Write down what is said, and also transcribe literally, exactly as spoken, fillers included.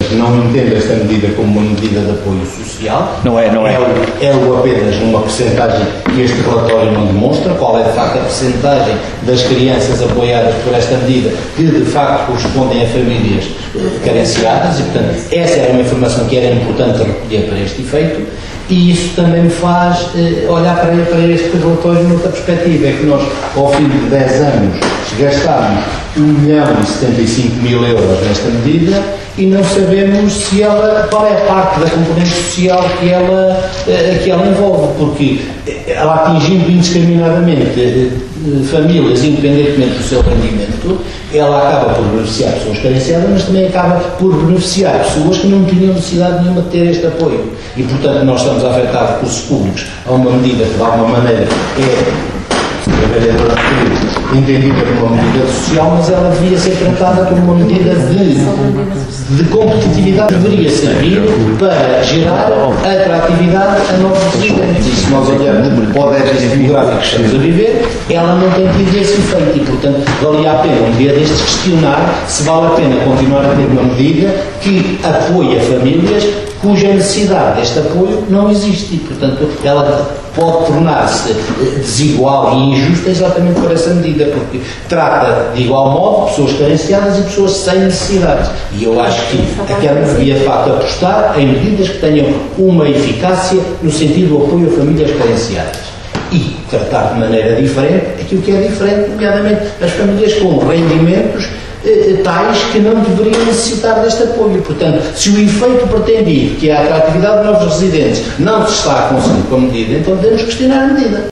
não entendo esta medida como uma medida de apoio social. Não é, não é. É, é apenas uma percentagem que este relatório não demonstra, qual é de facto a percentagem das crianças apoiadas por esta medida que de facto correspondem a famílias carenciadas, e portanto essa era uma informação que era importante recolher para este efeito. E isso também me faz eh, olhar para, para este relatório noutra perspectiva, é que nós, ao fim de dez anos, gastámos um milhão e setenta e cinco mil euros nesta medida e não sabemos se ela, qual é a parte da componente social que ela, eh, que ela envolve, porque ela atingindo indiscriminadamente eh, famílias, independentemente do seu rendimento, ela acaba por beneficiar pessoas carenciadas, mas também acaba por beneficiar pessoas que não tinham necessidade nenhuma de ter este apoio. E, portanto, nós estamos a afetar recursos públicos a uma medida que, de alguma maneira, é entendida como uma medida social, mas ela devia ser tratada como uma medida de, de competitividade, deveria servir para gerar atratividade a novos residentes. E se nós olharmos para o déficit demográfico que estamos a viver, ela não tem tido esse efeito e, portanto, valia a pena um dia destes questionar se vale a pena continuar a ter uma medida que apoia famílias cuja necessidade deste apoio não existe e, portanto, ela pode tornar-se desigual e injusta exatamente por essa medida, porque trata de igual modo pessoas carenciadas e pessoas sem necessidades. E eu acho que a Câmara devia, de facto, apostar em medidas que tenham uma eficácia no sentido do apoio a famílias carenciadas. E tratar de maneira diferente aquilo que é diferente, nomeadamente as famílias com rendimentos tais que não deveriam necessitar deste apoio. Portanto, se o efeito pretendido, que é a atratividade de novos residentes, não se está a conseguir com a medida, então devemos questionar a medida.